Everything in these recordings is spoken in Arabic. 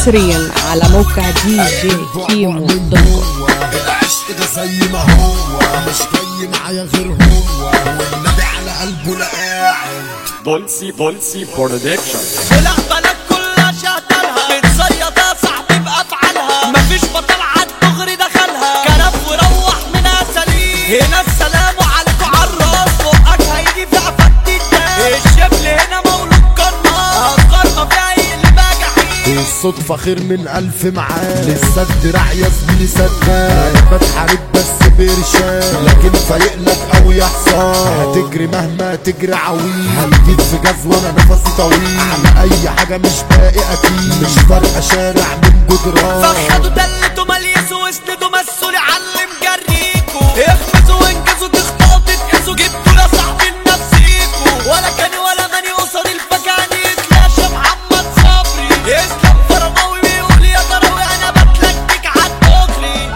حصريا على موقع دي جي كيمو دوت كوم. العشق ده زي ما هو مش جاي معايا غير هو والنبي على قلبه لا قاعد. بولسي برودكشن. طلع بلد كلها شهدلها متصيدة صاحبي بأفعالها مفيش بطل عالدغري دخلها كنف وروح منها سليم. هنا السلام عليكم عالراس فوقك هيجي في عفتي الدم. الشبل هنا مولود قناص قرمة فيها يقلبها جحيم. الصدفة خير من ألف معاه لسه الدراع يا زميلي سداد. بتحارب بس برشاد لكن فايقلك أوي يا حصان. هتجري مهما تجري عويل هنجيب في جاز وانا نفسي طويل. على أي حاجة مش باقي أكيد مش فارقة شارع من جدران. فخدوا دلتوا مليسوا واسندوا مسوا لعلم جريكوا. اخبزوا وانجزوا تخطئوا تتقزوا جبتوا لصاحبي لنفسيكوا. ولا كان ولا غني قصاد الفكاني يتلاشى محمد صبري. اسلام فرماوي بيقول يا ضراوي انا بتلكك عالدغري.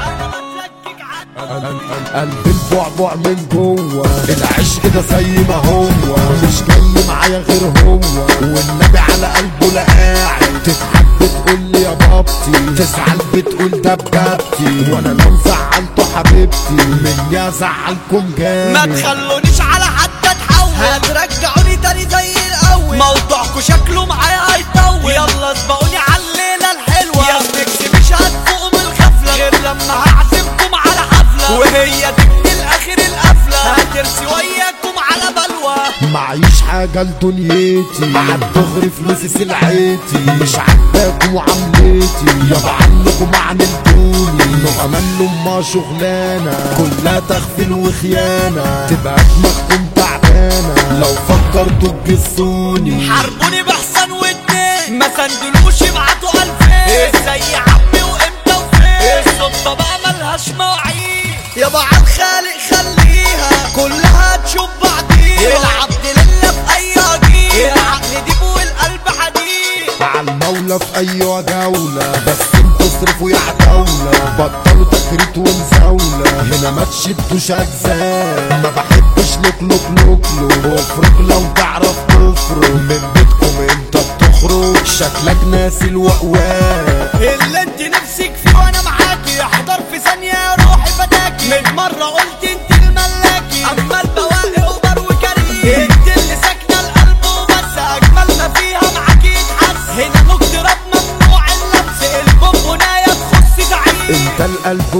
قلبي البعبع من جوه العشق ده زي ما هو مش جاي معايا غير هو والنبي على قلبه لا قاعد. تضحك بتقول لي يا بابتي تزعل بتقول ده بجدتي. وانا لو زعلته حبيبتي مني ازعلكم جامد. ما تخلونيش على حد اتحول هترجعوني تاني زي الاول. موضوعكوا شكله معايا هيطول. يلا اسبقوني على الليله الحلوه. يا بنكسي مش هتفوقوا من الغفله غير لما هعزمكم على حفله. وهي تبني الاخر القفله هترسي وياكم على بلوى. معيش حاجة لدنيتي عالدغري فلوسي سلعتي. مش عاجباكم وعملتي يابا عنكم عملتوني. نغمان لما شغلانة كلها تغفيل وخيانة. تبقى دماغكم تعبانة لو فكرتوا تجسوني. حاربوني بحسن واتنين ما سندلوش يبعتوا 2000. ازاي يا عمي وامتى وفين الصدفة بقى ملهاش مواعيد. يابا عالخالق خليها كلها تشوف بعضيها. العبد لله في اي هجير العقل ديب والقلب حديد. عالمولى في اي جولة بس انتوا اصرفوا يا عتاولة. بطلوا تكريت ومزاولة هنا ما تشدوش اجزاء. ما بحبش لوك وافرق لو تعرف تفرق. من بيتكم انت بتخرج شكلك ناسي الوقواق. اللي انت نفسك فيه وانا معاكي احضر في ثانية روحي فداكي. من مرة قلت انت الملاكي اما البواقي اوبر وكريم. انت اللي ساكنة القلب وبس اجمل ما فيها معاكي يتحس. هنا نقدرات ممنوع اللمس البونبوناية تخص زعيم. انت القلب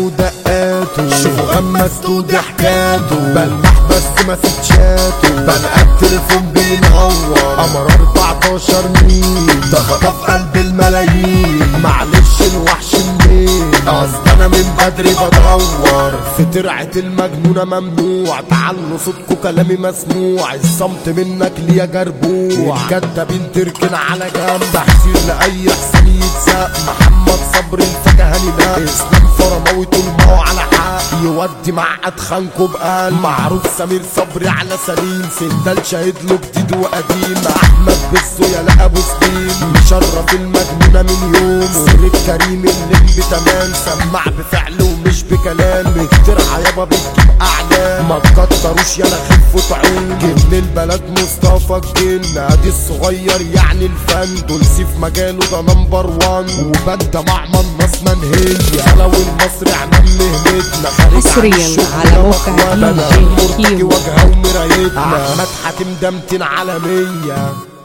ودقاته شوفوا غمستوا دي حكاته. بلمح بس ما سيتشاته بلقى التليفون بينور. قمر 14 مين ده خطف قلب الملايين. معلش الوحش منين قصد انا من بدري بدور. في ترعة المجنونة ممنوع تعالوا صوتكوا كلامي مسموع. الصمت منك ليا جربوع. الكدابين تركن على جنب. تحذير لأي حسين يتساق. محمد صبري الفكهاني لا. اسلام فرماوي طول ما هو على حق يودي مع ادخانكوا بقلب. معروف سمير صبري على سليم. سندال شاهد له جديد وقديم. احمد بالزو يا لا ابو سليم مشرف المجنونة من يوم. سر الكريم اللي تمام سمع بفعل ومش بكلام. اخترع يابا بتجيب اعلام. ما تكتروش يالا خفوا عين. جبن البلد مصطفى الجن ادي الصغير يعني الفن. دول سيف مجاله ده نمبر 1 وبدا معمل ناس منهية. لو المصري عنام مهنتنا حصريا على موقع دي جي كيمو وجهه ومرايتنا. احمد حاتم ده 200 عالمية.